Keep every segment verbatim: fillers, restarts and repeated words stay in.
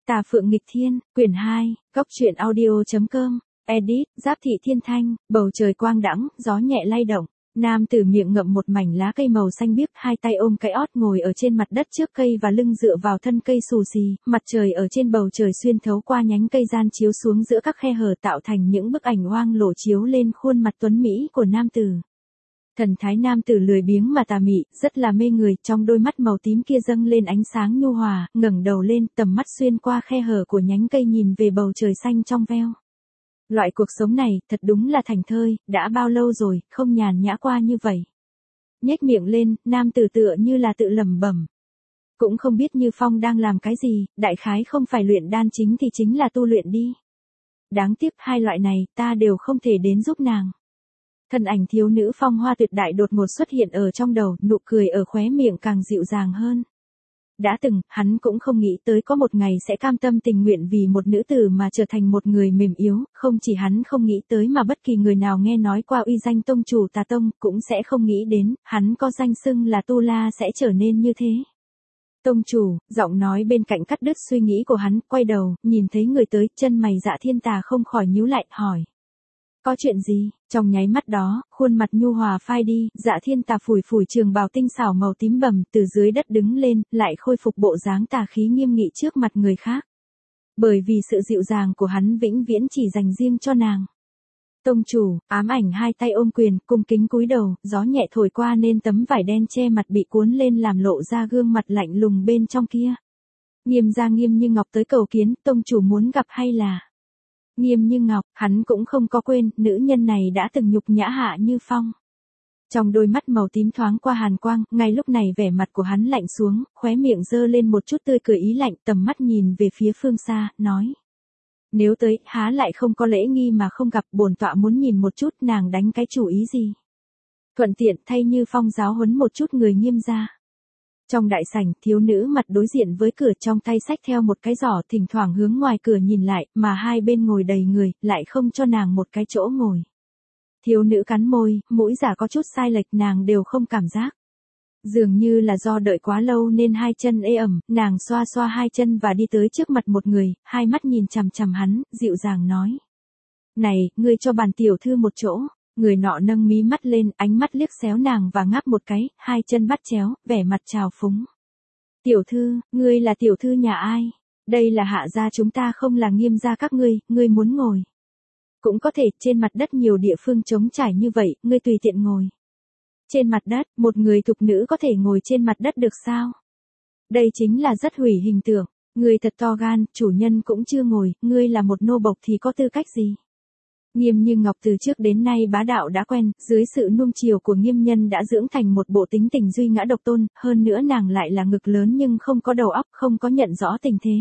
Tà Phượng Nghịch Thiên, quyển hai, Cốc truyện audio chấm com, edit, Giáp Thị Thiên Thanh, bầu trời quang đãng, gió nhẹ lay động. Nam tử miệng ngậm một mảnh lá cây màu xanh biếc, hai tay ôm cái ót ngồi ở trên mặt đất trước cây và lưng dựa vào thân cây xù xì, mặt trời ở trên bầu trời xuyên thấu qua nhánh cây gian chiếu xuống giữa các khe hở tạo thành những bức ảnh oang lổ chiếu lên khuôn mặt tuấn mỹ của nam tử. Thần thái nam tử lười biếng mà tà mị, rất là mê người, trong đôi mắt màu tím kia dâng lên ánh sáng nhu hòa, ngẩng đầu lên, tầm mắt xuyên qua khe hở của nhánh cây nhìn về bầu trời xanh trong veo. Loại cuộc sống này, thật đúng là thành thơi, đã bao lâu rồi, không nhàn nhã qua như vậy. Nhếch miệng lên, nam tử tựa như là tự lẩm bẩm. Cũng không biết Như Phong đang làm cái gì, đại khái không phải luyện đan chính thì chính là tu luyện đi. Đáng tiếc hai loại này, ta đều không thể đến giúp nàng. Thân ảnh thiếu nữ phong hoa tuyệt đại đột ngột xuất hiện ở trong đầu, nụ cười ở khóe miệng càng dịu dàng hơn. Đã từng, hắn cũng không nghĩ tới có một ngày sẽ cam tâm tình nguyện vì một nữ tử mà trở thành một người mềm yếu, không chỉ hắn không nghĩ tới mà bất kỳ người nào nghe nói qua uy danh tông chủ Tà Tông cũng sẽ không nghĩ đến, hắn có danh xưng là Tu La sẽ trở nên như thế. Tông chủ, giọng nói bên cạnh cắt đứt suy nghĩ của hắn, quay đầu, nhìn thấy người tới, chân mày Dạ Thiên Tà không khỏi nhíu lại, hỏi. Có chuyện gì? Trong nháy mắt đó, khuôn mặt nhu hòa phai đi, Dạ Thiên Tà phủi phủi trường bào tinh xảo màu tím bầm, từ dưới đất đứng lên, lại khôi phục bộ dáng tà khí nghiêm nghị trước mặt người khác. Bởi vì sự dịu dàng của hắn vĩnh viễn chỉ dành riêng cho nàng. Tông chủ, ám ảnh hai tay ôm quyền, cung kính cúi đầu, gió nhẹ thổi qua nên tấm vải đen che mặt bị cuốn lên làm lộ ra gương mặt lạnh lùng bên trong kia. Nghiêm gia Nghiêm Như Ngọc tới cầu kiến, tông chủ muốn gặp hay là... Nghiêm Như Ngọc, hắn cũng không có quên, nữ nhân này đã từng nhục nhã Hạ Như Phong. Trong đôi mắt màu tím thoáng qua hàn quang, ngay lúc này vẻ mặt của hắn lạnh xuống, khóe miệng giơ lên một chút tươi cười ý lạnh, tầm mắt nhìn về phía phương xa, nói. Nếu tới, há lại không có lễ nghi mà không gặp, bổn tọa muốn nhìn một chút nàng đánh cái chủ ý gì. Thuận tiện thay Như Phong giáo huấn một chút người Nghiêm gia. Trong đại sảnh, thiếu nữ mặt đối diện với cửa trong tay xách theo một cái giỏ thỉnh thoảng hướng ngoài cửa nhìn lại, mà hai bên ngồi đầy người, lại không cho nàng một cái chỗ ngồi. Thiếu nữ cắn môi, mũi giả có chút sai lệch nàng đều không cảm giác. Dường như là do đợi quá lâu nên hai chân ê ẩm, nàng xoa xoa hai chân và đi tới trước mặt một người, hai mắt nhìn chằm chằm hắn, dịu dàng nói. Này, ngươi cho bản tiểu thư một chỗ. Người nọ nâng mí mắt lên, ánh mắt liếc xéo nàng và ngáp một cái, hai chân bắt chéo, vẻ mặt trào phúng. Tiểu thư, ngươi là tiểu thư nhà ai? Đây là Hạ gia chúng ta không là Nghiêm gia các ngươi, ngươi muốn ngồi. Cũng có thể, trên mặt đất nhiều địa phương trống trải như vậy, ngươi tùy tiện ngồi. Trên mặt đất, một người thục nữ có thể ngồi trên mặt đất được sao? Đây chính là rất hủy hình tượng, ngươi thật to gan, chủ nhân cũng chưa ngồi, ngươi là một nô bộc thì có tư cách gì? Nghiêm Như Ngọc từ trước đến nay bá đạo đã quen, dưới sự nuông chiều của Nghiêm nhân đã dưỡng thành một bộ tính tình duy ngã độc tôn, hơn nữa nàng lại là ngực lớn nhưng không có đầu óc, không có nhận rõ tình thế.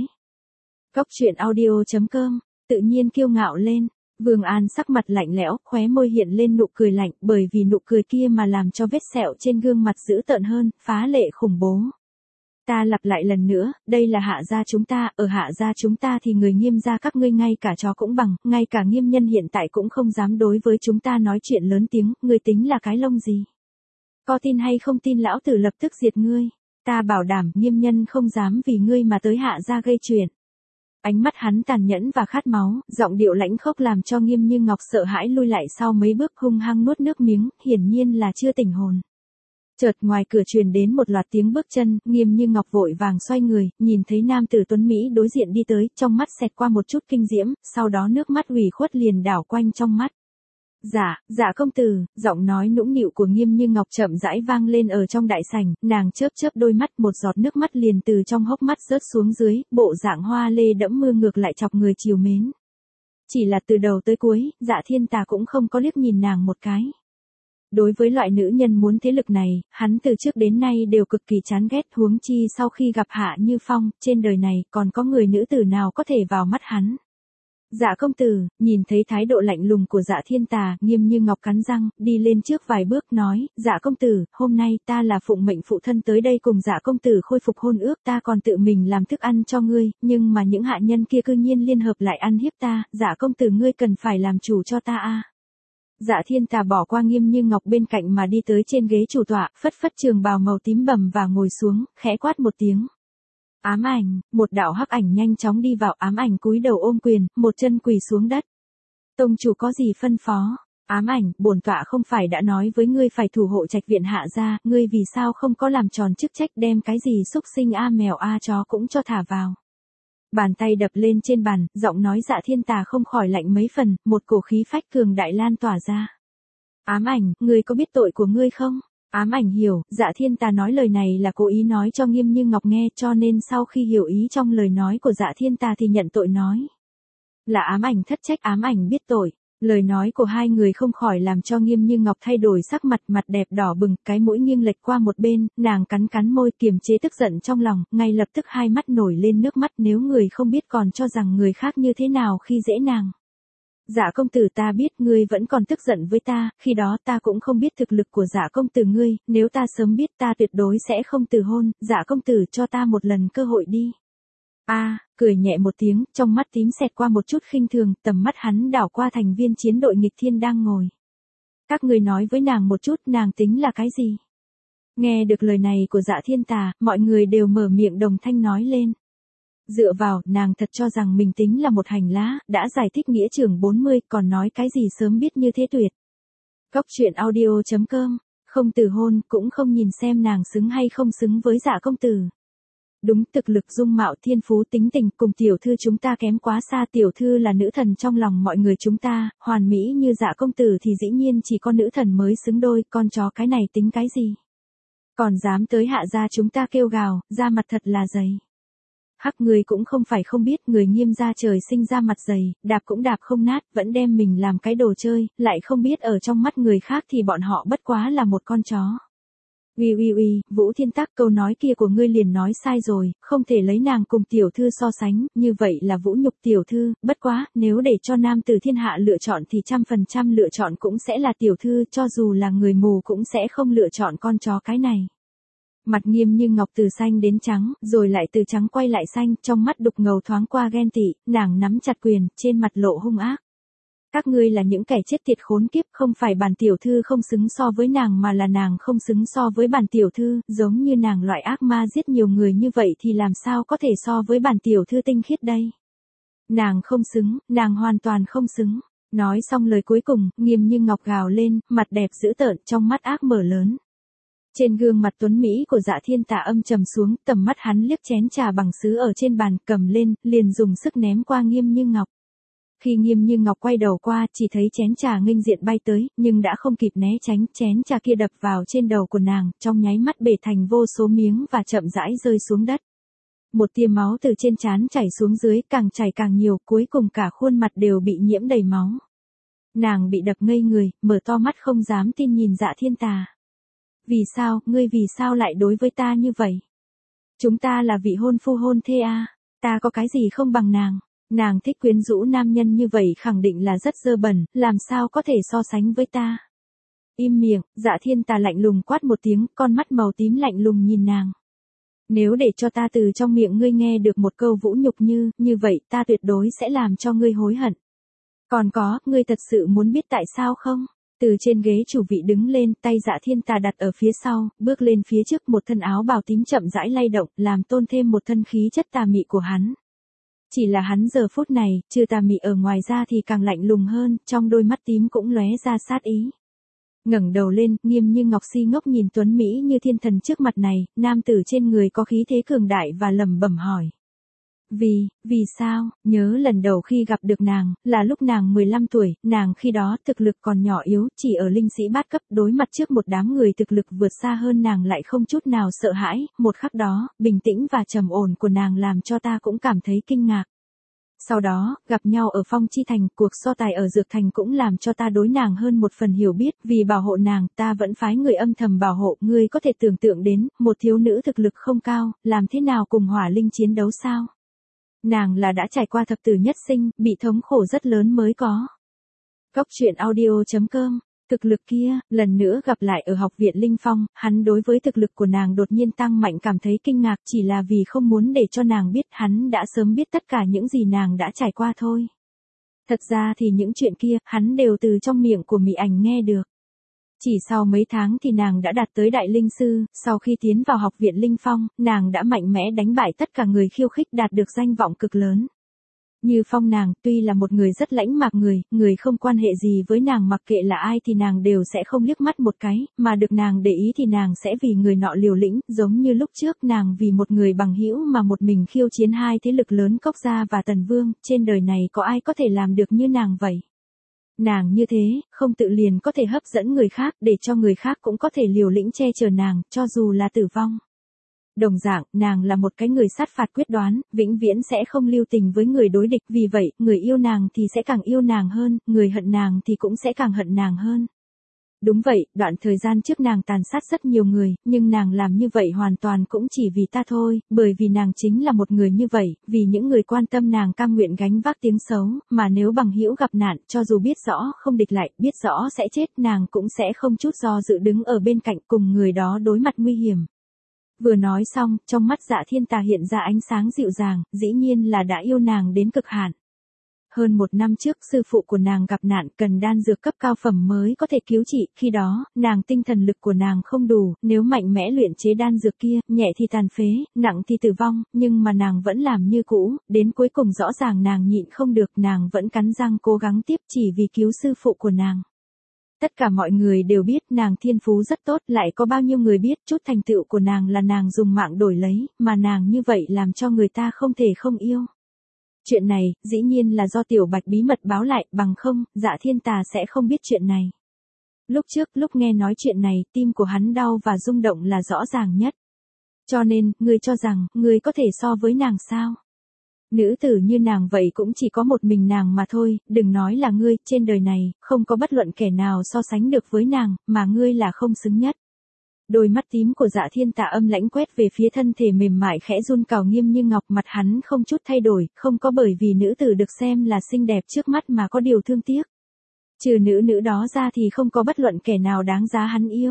Cốc truyện audio chấm com, tự nhiên kiêu ngạo lên, Vương An sắc mặt lạnh lẽo, khóe môi hiện lên nụ cười lạnh, bởi vì nụ cười kia mà làm cho vết sẹo trên gương mặt dữ tợn hơn, phá lệ khủng bố. Ta lặp lại lần nữa, đây là Hạ gia chúng ta, ở Hạ gia chúng ta thì người Nghiêm gia các ngươi ngay cả chó cũng bằng, ngay cả Nghiêm nhân hiện tại cũng không dám đối với chúng ta nói chuyện lớn tiếng, ngươi tính là cái lông gì? Có tin hay không tin lão tử lập tức diệt ngươi, ta bảo đảm Nghiêm nhân không dám vì ngươi mà tới Hạ gia gây chuyện. Ánh mắt hắn tàn nhẫn và khát máu, giọng điệu lãnh khốc làm cho Nghiêm Như Ngọc sợ hãi lui lại sau mấy bước hung hăng nuốt nước miếng, hiển nhiên là chưa tỉnh hồn. Chợt ngoài cửa truyền đến một loạt tiếng bước chân, Nghiêm Như Ngọc vội vàng xoay người, nhìn thấy nam tử tuấn Mỹ đối diện đi tới, trong mắt xẹt qua một chút kinh diễm, sau đó nước mắt ủy khuất liền đảo quanh trong mắt. Dạ, dạ công tử, giọng nói nũng nịu của Nghiêm Như Ngọc chậm rãi vang lên ở trong đại sảnh, nàng chớp chớp đôi mắt, một giọt nước mắt liền từ trong hốc mắt rớt xuống dưới, bộ dạng hoa lê đẫm mưa ngược lại chọc người chiều mến. Chỉ là từ đầu tới cuối, Dạ Thiên Tà cũng không có liếc nhìn nàng một cái. Đối với loại nữ nhân muốn thế lực này, hắn từ trước đến nay đều cực kỳ chán ghét, huống chi sau khi gặp Hạ Như Phong, trên đời này còn có người nữ tử nào có thể vào mắt hắn. Dạ công tử, nhìn thấy thái độ lạnh lùng của Dạ Thiên Tà, Nghiêm Như Ngọc cắn răng, đi lên trước vài bước nói, dạ công tử, hôm nay ta là phụng mệnh phụ thân tới đây cùng dạ công tử khôi phục hôn ước, ta còn tự mình làm thức ăn cho ngươi, nhưng mà những hạ nhân kia cư nhiên liên hợp lại ăn hiếp ta, dạ công tử ngươi cần phải làm chủ cho ta a. Dạ Thiên Tà bỏ qua Nghiêm Như Ngọc bên cạnh mà đi tới trên ghế chủ tọa, phất phất trường bào màu tím bầm và ngồi xuống, khẽ quát một tiếng. Ám ảnh, một đạo hắc ảnh nhanh chóng đi vào, ám ảnh cúi đầu ôm quyền, một chân quỳ xuống đất. Tông chủ có gì phân phó? Ám ảnh, bổn tọa không phải đã nói với ngươi phải thủ hộ trạch viện Hạ gia, ngươi vì sao không có làm tròn chức trách đem cái gì xúc sinh a mèo a chó cũng cho thả vào. Bàn tay đập lên trên bàn, giọng nói Dạ Thiên Tà không khỏi lạnh mấy phần, một cổ khí phách cường đại lan tỏa ra. Ám ảnh, ngươi có biết tội của ngươi không? Ám ảnh hiểu, Dạ Thiên Tà nói lời này là cố ý nói cho Nghiêm Như Ngọc nghe, cho nên sau khi hiểu ý trong lời nói của Dạ Thiên Tà thì nhận tội nói. Là ám ảnh thất trách, ám ảnh biết tội. Lời nói của hai người không khỏi làm cho Nghiêm Như Ngọc thay đổi sắc mặt, mặt đẹp đỏ bừng, cái mũi nghiêng lệch qua một bên, nàng cắn cắn môi kiềm chế tức giận trong lòng, ngay lập tức hai mắt nổi lên nước mắt, nếu người không biết còn cho rằng người khác như thế nào khi dễ nàng. Dạ công tử, ta biết ngươi vẫn còn tức giận với ta, khi đó ta cũng không biết thực lực của dạ công tử ngươi, nếu ta sớm biết ta tuyệt đối sẽ không từ hôn, dạ công tử cho ta một lần cơ hội đi. A, à, cười nhẹ một tiếng, trong mắt tím xẹt qua một chút khinh thường, tầm mắt hắn đảo qua thành viên chiến đội nghịch thiên đang ngồi. Các người nói với nàng một chút, nàng tính là cái gì? Nghe được lời này của Dạ Thiên Tà, mọi người đều mở miệng đồng thanh nói lên. Dựa vào, nàng thật cho rằng mình tính là một hành lá, đã giải thích nghĩa trường bốn mươi, còn nói cái gì sớm biết như thế tuyệt. Cốc truyện audio chấm com, không từ hôn, cũng không nhìn xem nàng xứng hay không xứng với Dạ công tử. Đúng, thực lực dung mạo thiên phú tính tình cùng tiểu thư chúng ta kém quá xa, tiểu thư là nữ thần trong lòng mọi người chúng ta, hoàn mỹ như Dạ công tử thì dĩ nhiên chỉ có nữ thần mới xứng đôi, con chó cái này tính cái gì. Còn dám tới Hạ gia chúng ta kêu gào, da mặt thật là dày. Hắc, người cũng không phải không biết, người Nghiêm gia trời sinh ra mặt dày, đạp cũng đạp không nát, vẫn đem mình làm cái đồ chơi, lại không biết ở trong mắt người khác thì bọn họ bất quá là một con chó. Uy uy uy, Vũ Thiên Tắc, câu nói kia của ngươi liền nói sai rồi, không thể lấy nàng cùng tiểu thư so sánh, như vậy là vũ nhục tiểu thư, bất quá, nếu để cho nam tử thiên hạ lựa chọn thì trăm phần trăm lựa chọn cũng sẽ là tiểu thư, cho dù là người mù cũng sẽ không lựa chọn con chó cái này. Mặt Nghiêm Như Ngọc từ xanh đến trắng, rồi lại từ trắng quay lại xanh, trong mắt đục ngầu thoáng qua ghen tị, nàng nắm chặt quyền, trên mặt lộ hung ác. Các ngươi là những kẻ chết tiệt khốn kiếp, không phải bản tiểu thư không xứng so với nàng mà là nàng không xứng so với bản tiểu thư, giống như nàng loại ác ma giết nhiều người như vậy thì làm sao có thể so với bản tiểu thư tinh khiết đây. Nàng không xứng, nàng hoàn toàn không xứng. Nói xong lời cuối cùng, Nghiêm Như Ngọc gào lên, mặt đẹp dữ tợn, trong mắt ác mở lớn. Trên gương mặt tuấn Mỹ của Dạ Thiên Tà âm trầm xuống, tầm mắt hắn liếc chén trà bằng sứ ở trên bàn, cầm lên, liền dùng sức ném qua Nghiêm Như Ngọc. Khi Nghiêm Như Ngọc quay đầu qua, chỉ thấy chén trà nghênh diện bay tới, nhưng đã không kịp né tránh, chén trà kia đập vào trên đầu của nàng, trong nháy mắt bể thành vô số miếng và chậm rãi rơi xuống đất. Một tia máu từ trên trán chảy xuống dưới, càng chảy càng nhiều, cuối cùng cả khuôn mặt đều bị nhiễm đầy máu. Nàng bị đập ngây người, mở to mắt không dám tin nhìn Dạ Thiên Tà. Vì sao, ngươi vì sao lại đối với ta như vậy? Chúng ta là vị hôn phu hôn thê à? Ta có cái gì không bằng nàng? Nàng thích quyến rũ nam nhân như vậy khẳng định là rất dơ bẩn, làm sao có thể so sánh với ta? Im miệng, Dạ Thiên Tà lạnh lùng quát một tiếng, con mắt màu tím lạnh lùng nhìn nàng. Nếu để cho ta từ trong miệng ngươi nghe được một câu vũ nhục như, như vậy ta tuyệt đối sẽ làm cho ngươi hối hận. Còn có, ngươi thật sự muốn biết tại sao không? Từ trên ghế chủ vị đứng lên, tay Dạ Thiên Tà đặt ở phía sau, bước lên phía trước, một thân áo bào tím chậm rãi lay động, làm tôn thêm một thân khí chất tà mị của hắn. Chỉ là hắn giờ phút này, trừ tà mị ở ngoài ra thì càng lạnh lùng hơn, trong đôi mắt tím cũng lóe ra sát ý. Ngẩng đầu lên, Nghiêm Như Ngọc si ngốc nhìn tuấn Mỹ như thiên thần trước mặt này, nam tử trên người có khí thế cường đại và lẩm bẩm hỏi. Vì, vì sao, nhớ lần đầu khi gặp được nàng, là lúc nàng mười lăm tuổi, nàng khi đó thực lực còn nhỏ yếu, chỉ ở linh sĩ bát cấp, đối mặt trước một đám người thực lực vượt xa hơn nàng lại không chút nào sợ hãi, một khắc đó, bình tĩnh và trầm ổn của nàng làm cho ta cũng cảm thấy kinh ngạc. Sau đó, gặp nhau ở Phong Chi Thành, cuộc so tài ở Dược Thành cũng làm cho ta đối nàng hơn một phần hiểu biết, vì bảo hộ nàng, ta vẫn phái người âm thầm bảo hộ, ngươi có thể tưởng tượng đến, một thiếu nữ thực lực không cao, làm thế nào cùng hỏa linh chiến đấu sao? Nàng là đã trải qua thập tử nhất sinh, bị thống khổ rất lớn mới có. Cốc truyện audio chấm com, thực lực kia, lần nữa gặp lại ở học viện Linh Phong, hắn đối với thực lực của nàng đột nhiên tăng mạnh cảm thấy kinh ngạc chỉ là vì không muốn để cho nàng biết hắn đã sớm biết tất cả những gì nàng đã trải qua thôi. Thật ra thì những chuyện kia, hắn đều từ trong miệng của Mị Ảnh nghe được. Chỉ sau mấy tháng thì nàng đã đạt tới đại linh sư, sau khi tiến vào học viện Linh Phong, nàng đã mạnh mẽ đánh bại tất cả người khiêu khích đạt được danh vọng cực lớn. Như Phong nàng, tuy là một người rất lãnh mạc người, người không quan hệ gì với nàng mặc kệ là ai thì nàng đều sẽ không liếc mắt một cái, mà được nàng để ý thì nàng sẽ vì người nọ liều lĩnh, giống như lúc trước nàng vì một người bằng hữu mà một mình khiêu chiến hai thế lực lớn Cốc Gia và Tần Vương, trên đời này có ai có thể làm được như nàng vậy. Nàng như thế, không tự liền có thể hấp dẫn người khác để cho người khác cũng có thể liều lĩnh che chở nàng, cho dù là tử vong. Đồng dạng, nàng là một cái người sát phạt quyết đoán, vĩnh viễn sẽ không lưu tình với người đối địch, vì vậy, người yêu nàng thì sẽ càng yêu nàng hơn, người hận nàng thì cũng sẽ càng hận nàng hơn. Đúng vậy, đoạn thời gian trước nàng tàn sát rất nhiều người, nhưng nàng làm như vậy hoàn toàn cũng chỉ vì ta thôi, bởi vì nàng chính là một người như vậy, vì những người quan tâm nàng cam nguyện gánh vác tiếng xấu, mà nếu bằng hữu gặp nạn, cho dù biết rõ không địch lại, biết rõ sẽ chết, nàng cũng sẽ không chút do dự đứng ở bên cạnh cùng người đó đối mặt nguy hiểm. Vừa nói xong, trong mắt Dạ Thiên Tà hiện ra ánh sáng dịu dàng, dĩ nhiên là đã yêu nàng đến cực hạn. Hơn một năm trước, sư phụ của nàng gặp nạn, cần đan dược cấp cao phẩm mới có thể cứu trị, khi đó, nàng tinh thần lực của nàng không đủ, nếu mạnh mẽ luyện chế đan dược kia, nhẹ thì tàn phế, nặng thì tử vong, nhưng mà nàng vẫn làm như cũ, đến cuối cùng rõ ràng nàng nhịn không được, nàng vẫn cắn răng cố gắng tiếp chỉ vì cứu sư phụ của nàng. Tất cả mọi người đều biết nàng thiên phú rất tốt, lại có bao nhiêu người biết chút thành tựu của nàng là nàng dùng mạng đổi lấy, mà nàng như vậy làm cho người ta không thể không yêu. Chuyện này, dĩ nhiên là do Tiểu Bạch bí mật báo lại, bằng không, Dạ Thiên Tà sẽ không biết chuyện này. Lúc trước, lúc nghe nói chuyện này, tim của hắn đau và rung động là rõ ràng nhất. Cho nên, ngươi cho rằng, ngươi có thể so với nàng sao? Nữ tử như nàng vậy cũng chỉ có một mình nàng mà thôi, đừng nói là ngươi, trên đời này, không có bất luận kẻ nào so sánh được với nàng, mà ngươi là không xứng nhất. Đôi mắt tím của Dạ Thiên Tà âm lãnh quét về phía thân thể mềm mại khẽ run cào Nghiêm Như Ngọc, mặt hắn không chút thay đổi, không có bởi vì nữ tử được xem là xinh đẹp trước mắt mà có điều thương tiếc. Trừ nữ nữ đó ra thì không có bất luận kẻ nào đáng giá hắn yêu.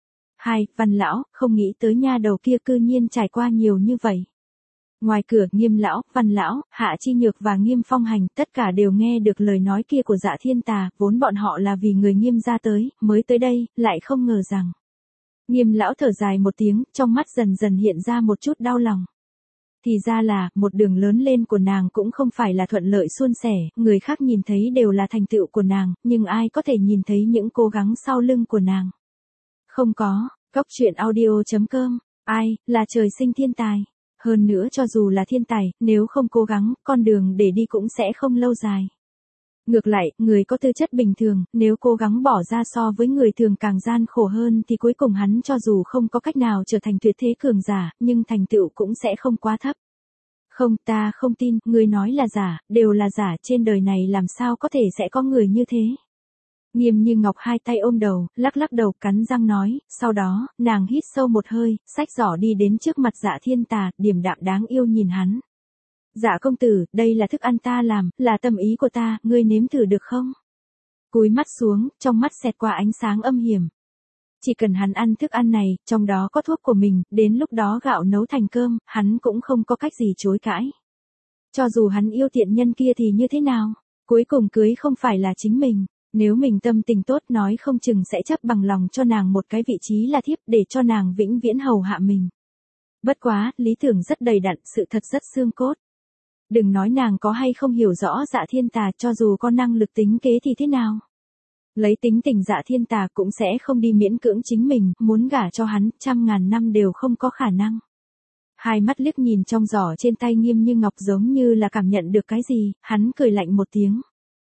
Hai, Văn lão, không nghĩ tới nha đầu kia cư nhiên trải qua nhiều như vậy. Ngoài cửa, Nghiêm lão, Văn lão, Hạ Chi Nhược và Nghiêm Phong Hành, tất cả đều nghe được lời nói kia của Dạ Thiên Tà, vốn bọn họ là vì người Nghiêm gia tới, mới tới đây, lại không ngờ rằng. Nghiêm lão thở dài một tiếng, trong mắt dần dần hiện ra một chút đau lòng. Thì ra là, một đường lớn lên của nàng cũng không phải là thuận lợi suôn sẻ, người khác nhìn thấy đều là thành tựu của nàng, nhưng ai có thể nhìn thấy những cố gắng sau lưng của nàng. Không có, Cốc Truyện Audio chấm com, ai, là trời sinh thiên tài. Hơn nữa cho dù là thiên tài, nếu không cố gắng, con đường để đi cũng sẽ không lâu dài. Ngược lại, người có tư chất bình thường, nếu cố gắng bỏ ra so với người thường càng gian khổ hơn thì cuối cùng hắn cho dù không có cách nào trở thành tuyệt thế cường giả, nhưng thành tựu cũng sẽ không quá thấp. Không, ta không tin, người nói là giả, đều là giả, trên đời này làm sao có thể sẽ có người như thế. Nghiêm Như Ngọc hai tay ôm đầu, lắc lắc đầu, cắn răng nói, sau đó, nàng hít sâu một hơi, xách giỏ đi đến trước mặt Dạ Thiên Tà, điềm đạm đáng yêu nhìn hắn. Dạ công tử, đây là thức ăn ta làm, là tâm ý của ta, ngươi nếm thử được không? Cúi mắt xuống, trong mắt xẹt qua ánh sáng âm hiểm. Chỉ cần hắn ăn thức ăn này, trong đó có thuốc của mình, đến lúc đó gạo nấu thành cơm, hắn cũng không có cách gì chối cãi. Cho dù hắn yêu tiện nhân kia thì như thế nào? Cuối cùng cưới không phải là chính mình. Nếu mình tâm tình tốt nói không chừng sẽ chấp bằng lòng cho nàng một cái vị trí là thiếp để cho nàng vĩnh viễn hầu hạ mình. Bất quá, lý tưởng rất đầy đặn, sự thật rất xương cốt. Đừng nói nàng có hay không hiểu rõ Dạ Thiên Tà, cho dù có năng lực tính kế thì thế nào. Lấy tính tình Dạ Thiên Tà cũng sẽ không đi miễn cưỡng chính mình, muốn gả cho hắn, trăm ngàn năm đều không có khả năng. Hai mắt liếc nhìn trong giỏ trên tay Nghiêm Như Ngọc giống như là cảm nhận được cái gì, hắn cười lạnh một tiếng.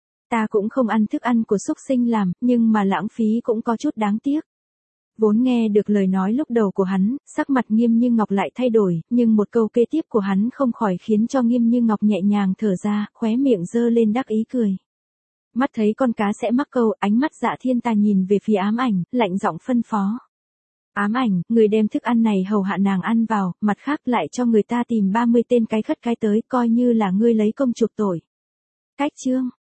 Ta cũng không ăn thức ăn của súc sinh làm, nhưng mà lãng phí cũng có chút đáng tiếc. Vốn nghe được lời nói lúc đầu của hắn, sắc mặt Nghiêm Như Ngọc lại thay đổi, nhưng một câu kế tiếp của hắn không khỏi khiến cho Nghiêm Như Ngọc nhẹ nhàng thở ra, khóe miệng giơ lên đắc ý cười. Mắt thấy con cá sẽ mắc câu, ánh mắt Dạ Thiên Tà nhìn về phía Ám Ảnh, lạnh giọng phân phó. Ám Ảnh, người đem thức ăn này hầu hạ nàng ăn vào, mặt khác lại cho người ta tìm ba mươi tên cái khất cái tới, coi như là ngươi lấy công chuộc tội. Cách chương